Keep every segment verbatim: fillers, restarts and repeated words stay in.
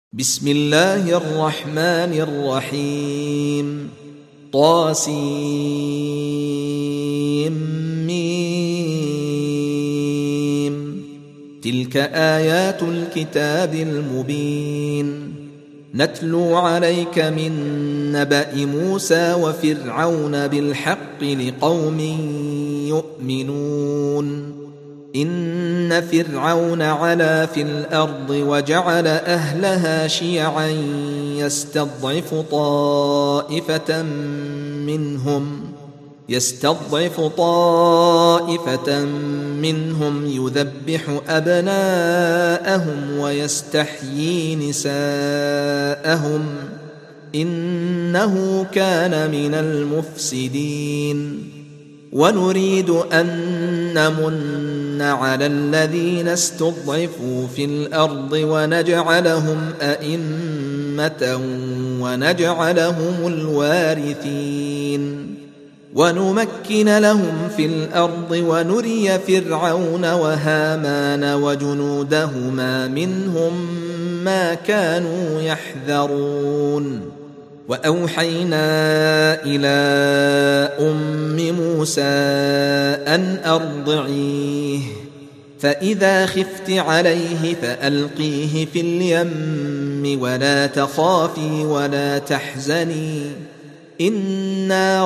بسم الله الرحمن الرحيم طاسيم تلك آيات الكتاب المبين نتلو عليك من نبأ موسى وفرعون بالحق لقوم يؤمنون إن فرعون علا في الأرض وجعل أهلها شيعا يستضعف طائفة منهم يستضعف طائفة منهم يذبح أبناءهم ويستحيي نساءهم إنه كان من المفسدين ونريد أن نمن على الذين استضعفوا في الأرض ونجعلهم أئمة ونجعلهم الوارثين ونمكن لهم في الأرض ونري فرعون وهامان وجنودهما منهم ما كانوا يحذرون وأوحينا إلى أم موسى أن أرضعيه فإذا خفت عليه فألقيه في اليم ولا تخافي ولا تحزني إنا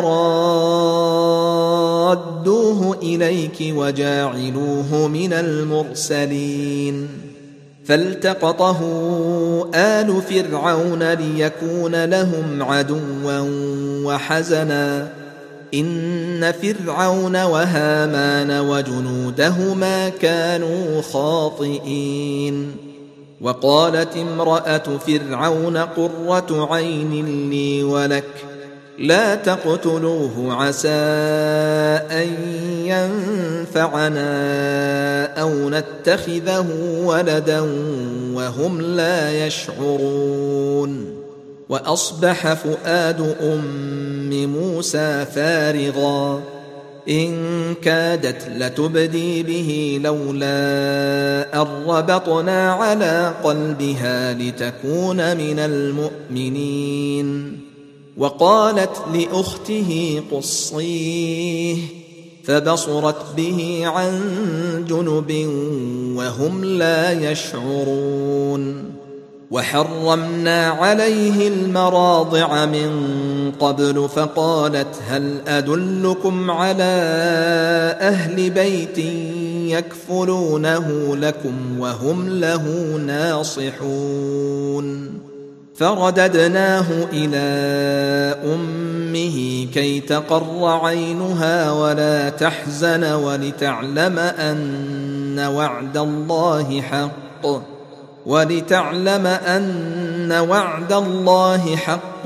رادوه إليك وجاعلوه من المرسلين فالتقطه آل فرعون ليكون لهم عدوا وحزنا إن فرعون وهامان وجنودهما كانوا خاطئين وقالت امرأة فرعون قرة عين لي ولك لا تقتلوه عسى أن ينفعنا أو نتخذه ولدا وهم لا يشعرون وأصبح فؤاد أم موسى فارغا إن كادت لتبدي به لولا أن ربطنا على قلبها لتكون من المؤمنين وقالت لأخته قصيه فبصرت به عن جنب وهم لا يشعرون وحرمنا عليه المراضع من قبل فقالت هل أدلكم على أهل بيت يكفلونه لكم وهم له ناصحون فرددناه إلى أمه كي تقر عينها ولا تحزن ولتعلم أن وعد الله حق ولتعلم أن وعد الله حق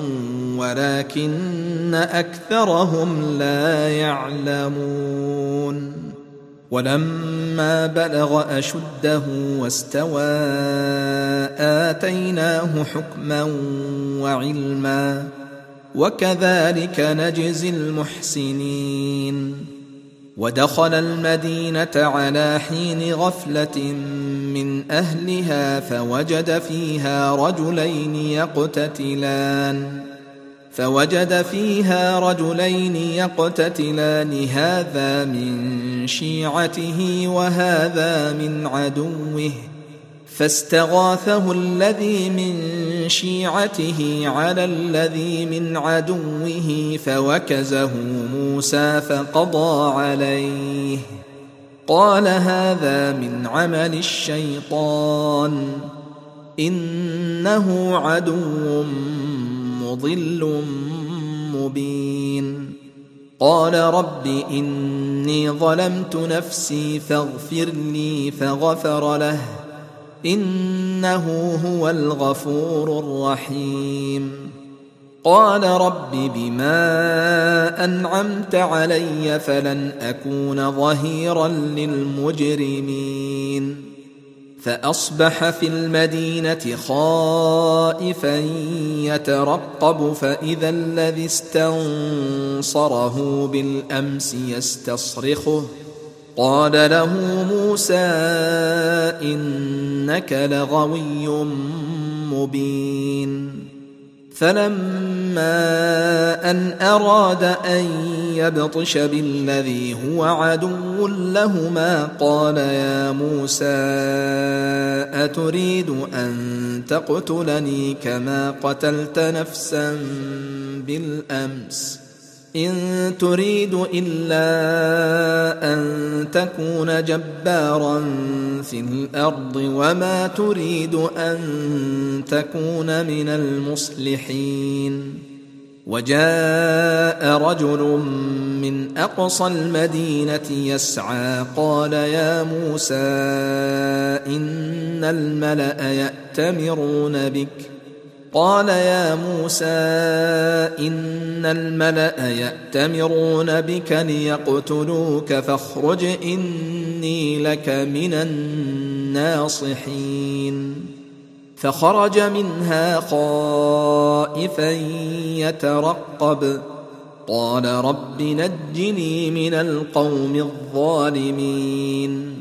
ولكن أكثرهم لا يعلمون ولما بلغ أشده واستوى آتيناه حكما وعلما وكذلك نجزي المحسنين ودخل المدينة على حين غفلة من أهلها فوجد فيها رجلين يقتتلان فوجد فيها رجلين يقتتلان هذا من شيعته وهذا من عدوه فاستغاثه الذي من شيعته على الذي من عدوه فوكزه موسى فقضى عليه قال هذا من عمل الشيطان إنه عدو مضل مبين قال رب إني ظلمت نفسي فاغفر لي فغفر له إنه هو الغفور الرحيم قال رب بما أنعمت علي فلن أكون ظهيرا للمجرمين فأصبح في المدينة خائفا يترقب فإذا الذي استنصره بالأمس يستصرخه قال له موسى إنك لغوي مبين. فلما أن أراد أن يبطش بالذي هو عدو لهما قال يا موسى أتريد أن تقتلني كما قتلت نفسا بالأمس إن تريد إلا أن تكون جبارا في الأرض وما تريد أن تكون من المصلحين. وجاء رجل من أقصى المدينة يسعى قال يا موسى إن الملأ يأتمرون بك قال يا موسى إن الملأ يأتمرون بك ليقتلوك فاخرج إني لك من الناصحين. فخرج منها خائفا يترقب قال رب نجني من القوم الظالمين.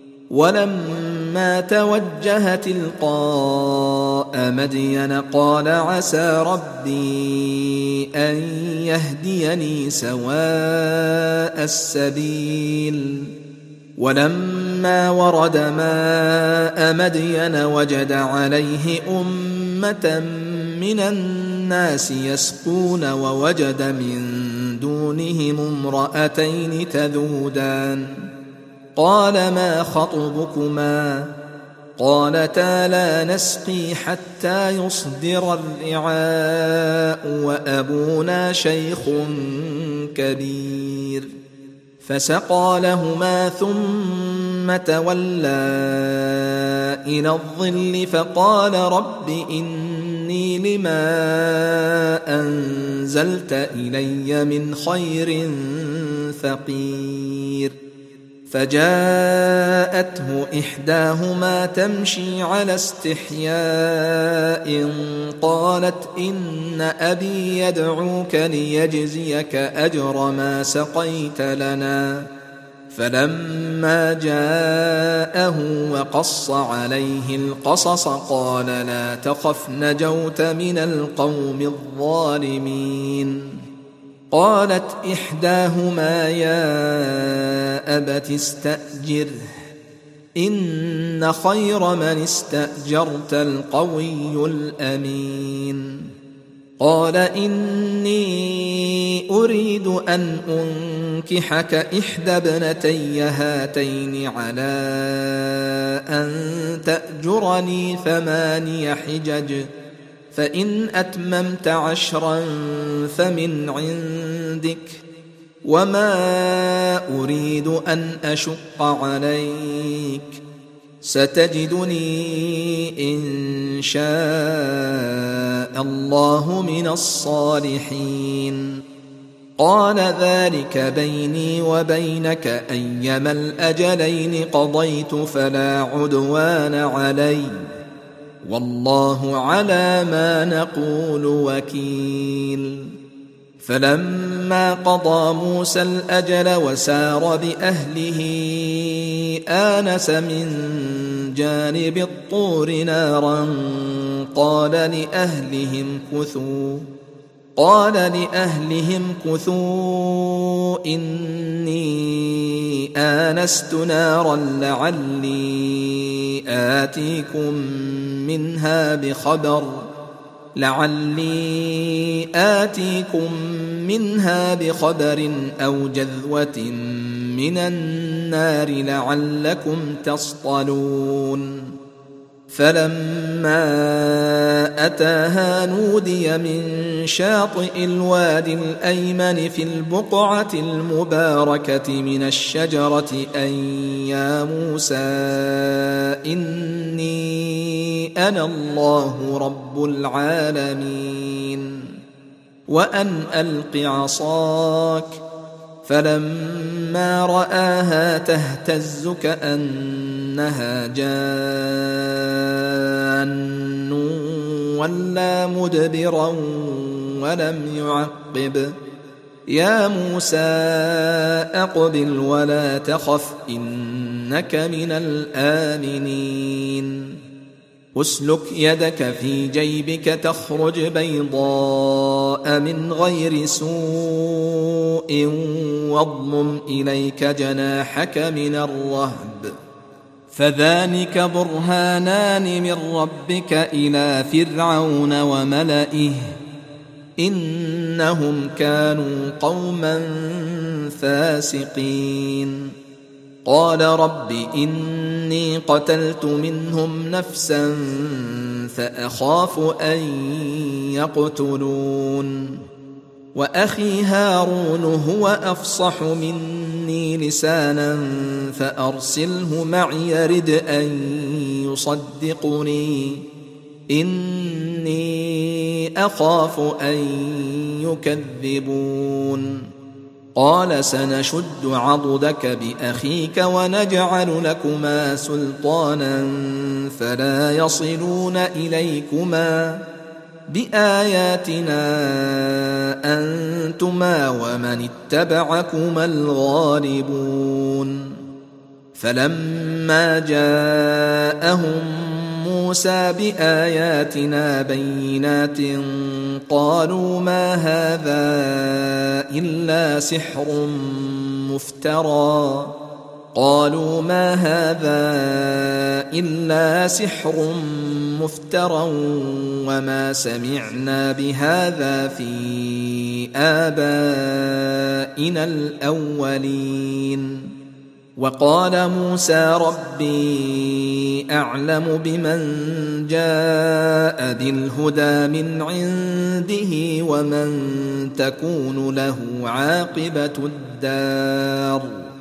ولما توجه تلقاء مدين قال عسى ربي أن يهديني سواء السبيل. ولما ورد ماء مدين وجد عليه أمة من الناس يسقون ووجد من دونهم امرأتين تذودان قال ما خطبكما قالتا لا نسقي حتى يصدر الرعاء وأبونا شيخ كبير. فسقى لهما ثم تولى إلى الظل فقال رب إني لما أنزلت إلي من خير فقير. فجاءته إحداهما تمشي على استحياء قالت إن أبي يدعوك ليجزيك أجر ما سقيت لنا. فلما جاءه وقص عليه القصص قال لا تخف نجوت من القوم الظالمين. قالت إحداهما يا أبت استأجره إن خير من استأجرت القوي الأمين. قال إني أريد أن أنكحك إحدى ابنتي هاتين على أن تأجرني ثماني حجج فإن أتممت عشرا فمن عندك وما أريد أن أشق عليك ستجدني إن شاء الله من الصالحين. قال ذلك بيني وبينك أيما الأجلين قضيت فلا عدوان علي والله على ما نقول وكيل. فلما قضى موسى الأجل وسار بأهله آنس من جانب الطور نارا قال لأهلهم كثوا قال لأهلهم كثوا إني آنست نارا لعلي آتيكم منها بخبر لعلي آتيكم منها بخبر أو جذوة من النار لعلكم تصطلون. فلما أتاها نودي من شاطئ الوادي الأيمن في البقعة المباركة من الشجرة أن يا موسى إني أنا الله رب العالمين وأن ألق عصاك. فلما رآها تهتز كأنها جان ولا مدبرا ولم يعقب يا موسى أقبل ولا تخف إنك من الآمنين. أسلك يدك في جيبك تخرج بيضاء من غير سوء واضمم إليك جناحك من الرهب فذلك برهانان من ربك إلى فرعون وملئه إنهم كانوا قوما فاسقين قال رب إني قتلت منهم نفسا فأخاف أن يقتلون وأخي هارون هو أفصح مني لسانا فأرسله معي يرد أن يصدقني إني أخاف أن يكذبون قال سنشد عضدك بأخيك ونجعل لكما سلطانا فلا يصلون إليكما بآياتنا أنتما ومن اتبعكما الغالبون فلما جاءهم موسى بآياتنا بينات قالوا ما هذا إلا سحر مفترى قالوا ما هذا إلا سحر مفترى وما سمعنا بهذا في آبائنا الأولين وقال موسى ربي أعلم بمن جاء بالهدى من عنده ومن تكون له عاقبة الدار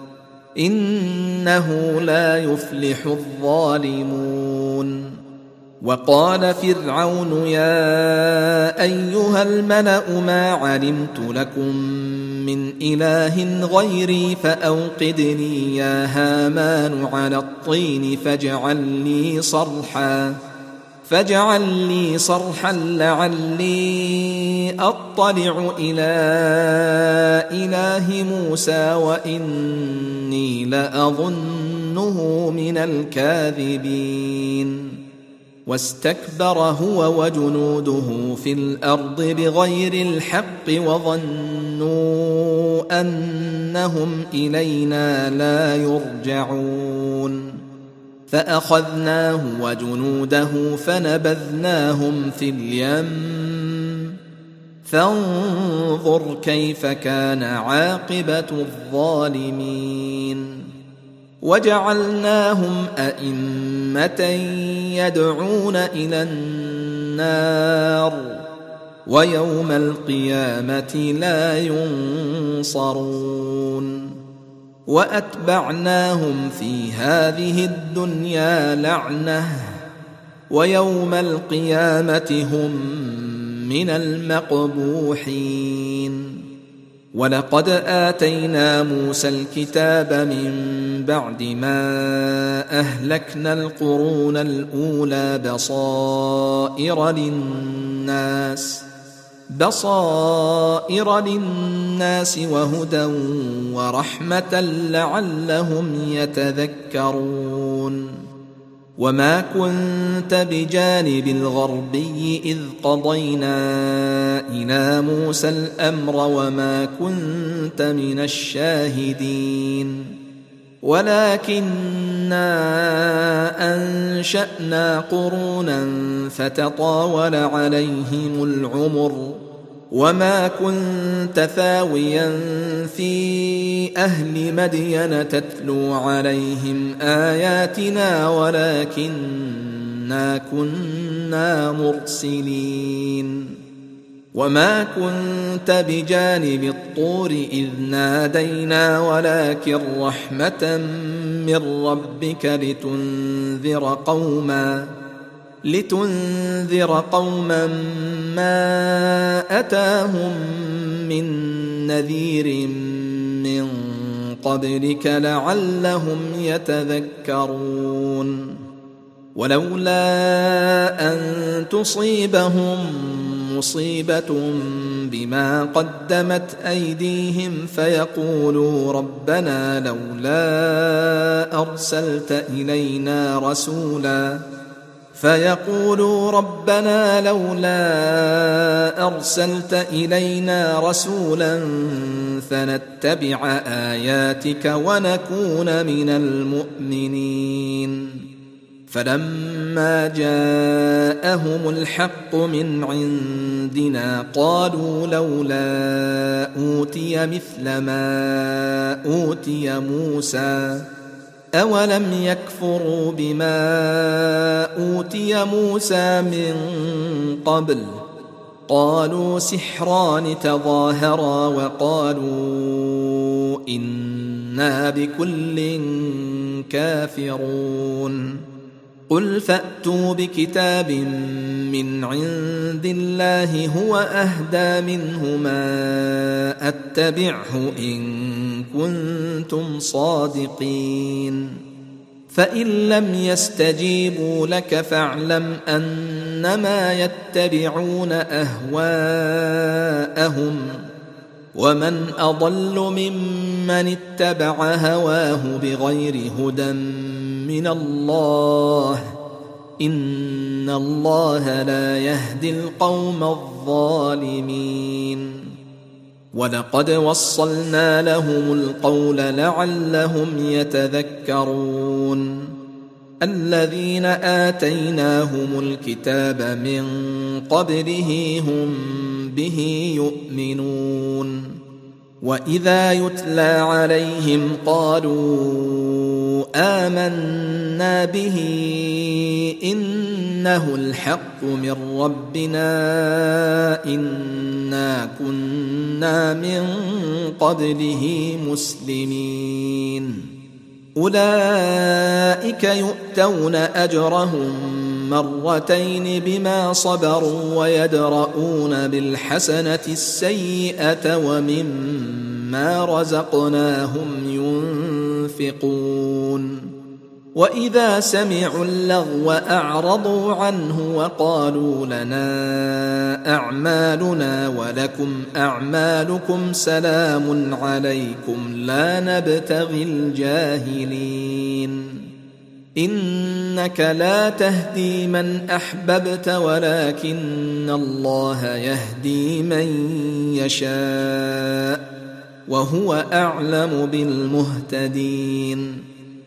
إنه لا يفلح الظالمون وقال فرعون يا أيها الملأ ما علمت لكم من إله غيري فأوقد لي يا هامان على الطين فاجعل لي صرحا فاجعل لي صرحا لعلي أطلع إلى إله موسى وإني لأظنه من الكاذبين واستكبر هو وجنوده في الأرض بغير الحق وظنوا أنهم إلينا لا يرجعون فأخذناه وجنوده فنبذناهم في اليم فانظر كيف كان عاقبة الظالمين وجعلناهم أئمة يدعون إلى النار ويوم القيامة لا ينصرون وأتبعناهم في هذه الدنيا لعنة ويوم القيامة هم من المقبوحين ولقد آتينا موسى الكتاب من بعد ما أهلكنا القرون الأولى بصائر للناس بصائر للناس وهدى ورحمة لعلهم يتذكرون وما كنت بجانب الغربي إذ قضينا إلى موسى الأمر وما كنت من الشاهدين ولكننا أنشأنا قرونا فتطاول عليهم العمر وما كنت ثاويا في أهل مدين تتلو عليهم آياتنا ولكننا كنا مرسلين وما كنت بجانب الطور إذ نادينا ولكن رحمة من ربك لتنذر قوما لتنذر قوما ما أتاهم من نذير من قبلك لعلهم يتذكرون ولولا أن تصيبهم مصيبة بما قدمت أيديهم فيقولوا ربنا لولا أرسلت إلينا رسولا فيقولوا ربنا لولا أرسلت إلينا رسولا فنتبع آياتك ونكون من المؤمنين. فلما جاءهم الحق من عندنا قالوا لولا أوتي مثل ما أوتي موسى أولم يكفروا بما أوتي موسى من قبل قالوا سحران تظاهرا وقالوا إنا بكل كافرون. قل فأتوا بكتاب من عند الله هو أهدى منهما أتبعه إن كنتم صادقين. فإن لم يستجيبوا لك فاعلم أنما يتبعون أهواءهم ومن أضل ممن اتبع هواه بغير هدى من الله إن الله لا يهدي القوم الظالمين. ولقد وصلنا لهم القول لعلهم يتذكرون. الذين آتيناهم الكتاب من قبله هم به يؤمنون. وإذا يتلى عليهم قالوا آمنا به إنه الحق من ربنا إنا كنا من قبله مسلمين. أولئك يؤتون أجرهم مرتين بما صبروا ويدرؤون بالحسنة السيئة ومما رزقناهم ينفقون. وإذا سمعوا اللغو أعرضوا عنه وقالوا لنا أعمالنا ولكم أعمالكم سلام عليكم لا نبتغي الجاهلين. إنك لا تهدي من أحببت ولكن الله يهدي من يشاء وهو أعلم بالمهتدين.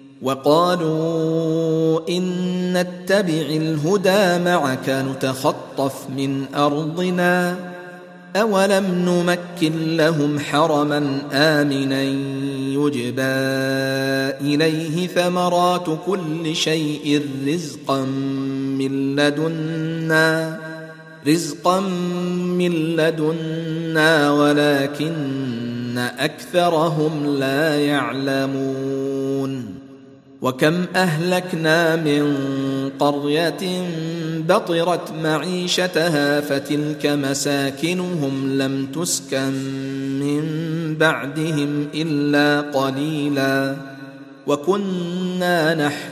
وقالوا إن نتبع الهدى معك نتخطف من أرضنا أولم نمكن لهم حرما آمنا يجبى إليه ثمرات كل شيء رزقا من لدنا رزقا من لدنا ولكن أكثرهم لا يعلمون. وكم أهلكنا من قرية بطرت معيشتها فتلك مساكنهم لم تسكن من بعدهم إلا قليلا وكنا نحن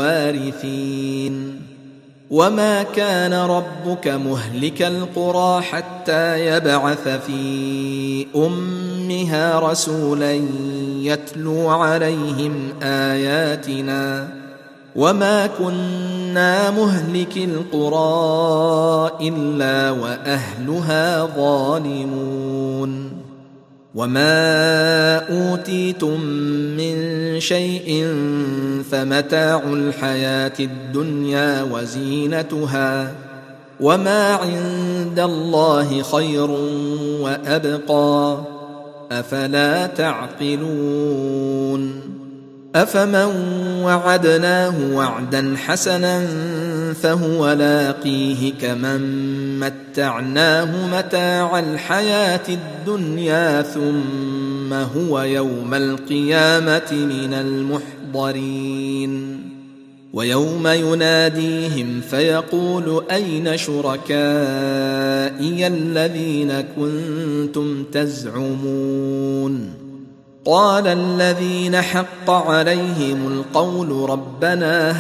الوارثين. وما كان ربك مهلك القرى حتى يبعث في أمها رسولا يتلو عليهم آياتنا وما كنا مهلك القرى إلا وأهلها ظالمون. وما أوتيتم من شيء فمتاع الحياة الدنيا وزينتها وما عند الله خير وأبقى أفلا تعقلون. أفمن وعدناه وعدا حسنا فهو لاقيه كمن متعناه متاع الحياة الدنيا ثم هو يوم القيامة من المحضرين. ويوم يناديهم فيقول أين شركائي الذين كنتم تزعمون قال الذين حق عليهم القول ربنا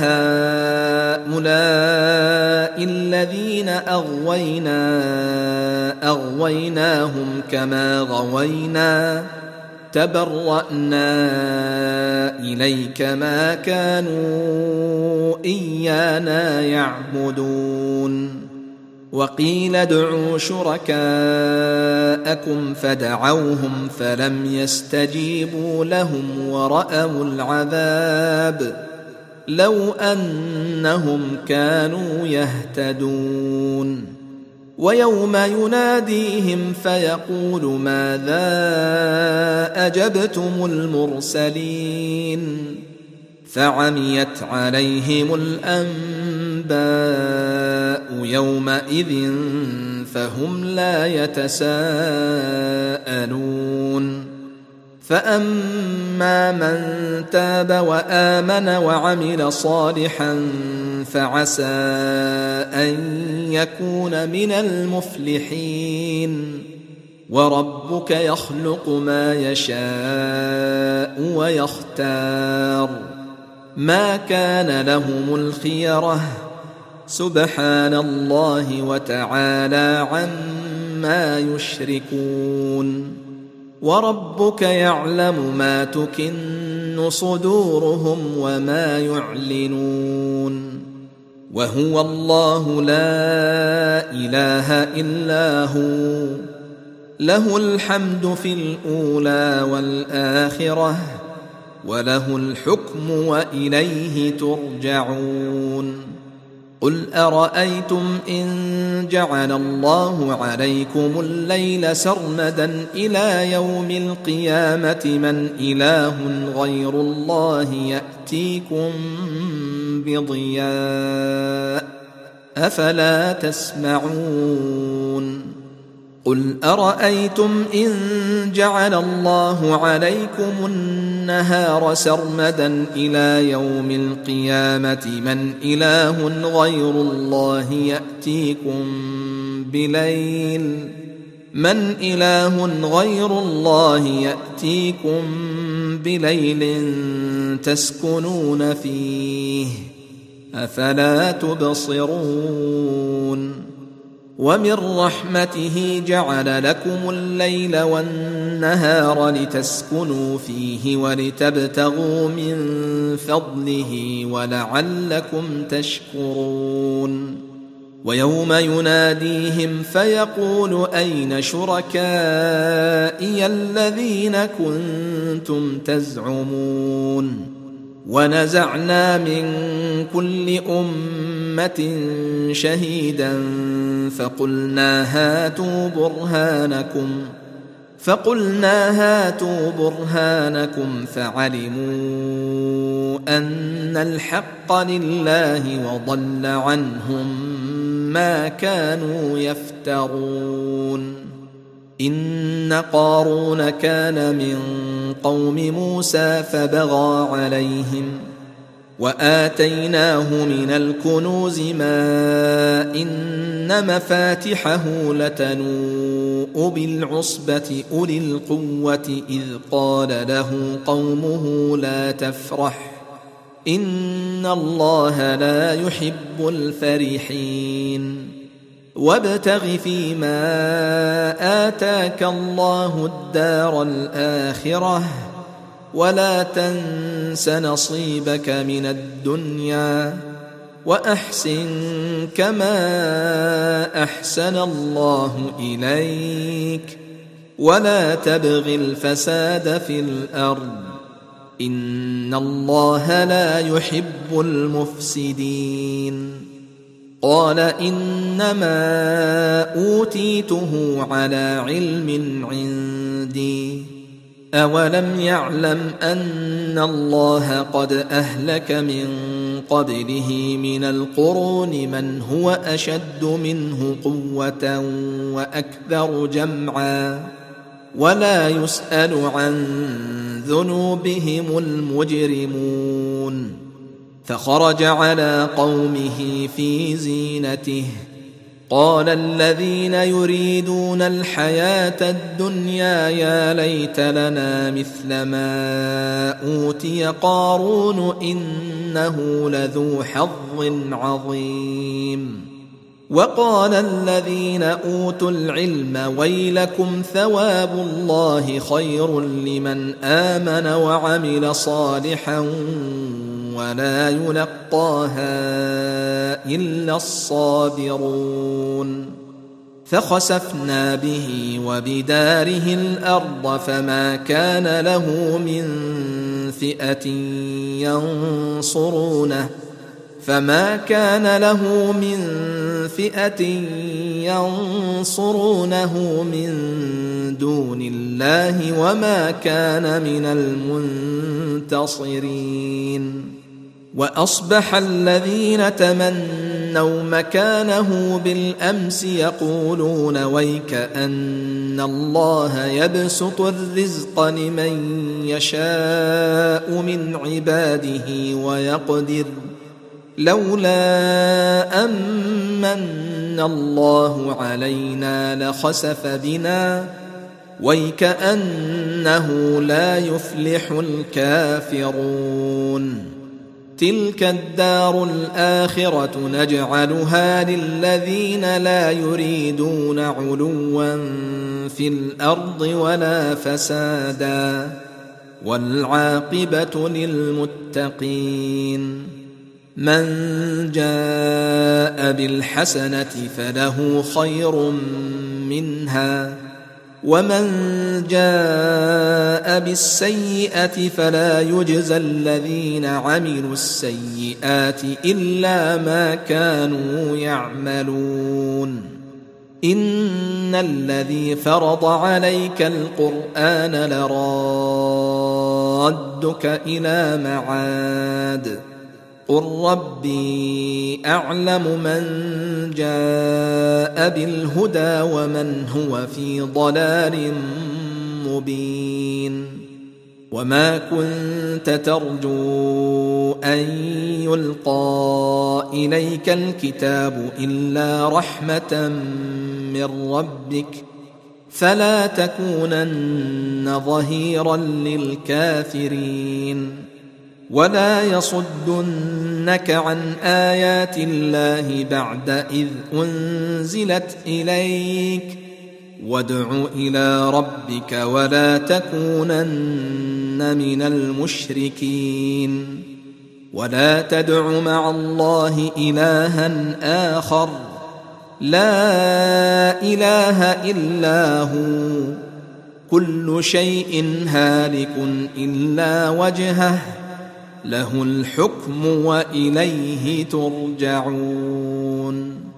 هؤلاء الذين أغوينا أغويناهم كما غوينا تبرأنا إليك ما كانوا إيانا يعبدون وقيل ادعوا شركاءكم فدعوهم فلم يستجيبوا لهم ورأوا العذاب لو أنهم كانوا يهتدون ويوم يناديهم فيقول ماذا أجبتم المرسلين فعميت عليهم الأنباء يومئذ فهم لا يتساءلون فأما من تاب وآمن وعمل صالحا فعسى أن يكون من المفلحين وربك يخلق ما يشاء ويختار ما كان لهم الخيرة سبحان الله وتعالى عما يشركون وربك يعلم ما تكن صدورهم وما يعلنون وهو الله لا إله إلا هو له الحمد في الأولى والآخرة وله الحكم وإليه ترجعون قل أرأيتم إن جعل الله عليكم الليل سرمدا إلى يوم القيامة من إله غير الله يأتيكم بضياء أفلا تسمعون قل أرأيتم إن جعل الله عليكم النهار سرمدا إلى يوم القيامة من إله غير الله يأتيكم بليل من إله غير الله يأتيكم بليل تسكنون فيه أفلا تبصرون ومن رحمته جعل لكم الليل والنهار لتسكنوا فيه ولتبتغوا من فضله ولعلكم تشكرون ويوم يناديهم فيقول أين شركائي الذين كنتم تزعمون ونزعنا من كل أمة شهيدا فقلنا هاتوا برهانكم فقلنا هاتوا برهانكم فعلموا أن الحق لله وضل عنهم ما كانوا يفترون إن قارون كان من قوم موسى فبغى عليهم وآتيناه من الكنوز ما إن مفاتحه لتنوء بالعصبة أولي القوة إذ قال له قومه لا تفرح إن الله لا يحب الفرحين وابتغ فيما آتاك الله الدار الآخرة ولا تنس نصيبك من الدنيا وأحسن كما أحسن الله إليك ولا تبغ الفساد في الأرض إن الله لا يحب المفسدين قال إنما أوتيته على علم عندي أولم يعلم أن الله قد أهلك من قبله من القرون من هو أشد منه قوة وأكثر جمعا ولا يسأل عن ذنوبهم المجرمون فخرج على قومه في زينته قال الذين يريدون الحياة الدنيا يا ليت لنا مثل ما أوتي قارون إنه لذو حظ عظيم وقال الذين أوتوا العلم ويلكم ثواب الله خير لمن آمن وعمل صالحا ولا يلقاها إلا الصابرون فخسفنا به وبداره الأرض فما كان له من فئة ينصرونه فما كان له من فئة ينصرونه من دون الله وما كان من المنتصرين وأصبح الذين تمنوا مكانه بالأمس يقولون ويك أن الله يبسط الرزق لمن يشاء من عباده ويقدر لولا أمن الله علينا لخسف بنا ويكأنه لا يفلح الكافرون تلك الدار الآخرة نجعلها للذين لا يريدون علوا في الأرض ولا فسادا والعاقبة للمتقين من جاء بالحسنة فله خير منها ومن جاء بالسيئة فلا يجزى الذين عملوا السيئات إلا ما كانوا يعملون إن الذي فرض عليك القرآن لرادك إلى معاد قل ربي أعلم من جاء بالهدى ومن هو في ضلال مبين وما كنت ترجو أن يلقى إليك الكتاب إلا رحمة من ربك فلا تكونن ظهيرا للكافرين ولا يصدنك عن آيات الله بعد إذ أنزلت إليك وادع إلى ربك ولا تكونن من المشركين ولا تدع مع الله إلها آخر لا إله إلا هو كل شيء هالك إلا وجهه له الحكم وإليه ترجعون.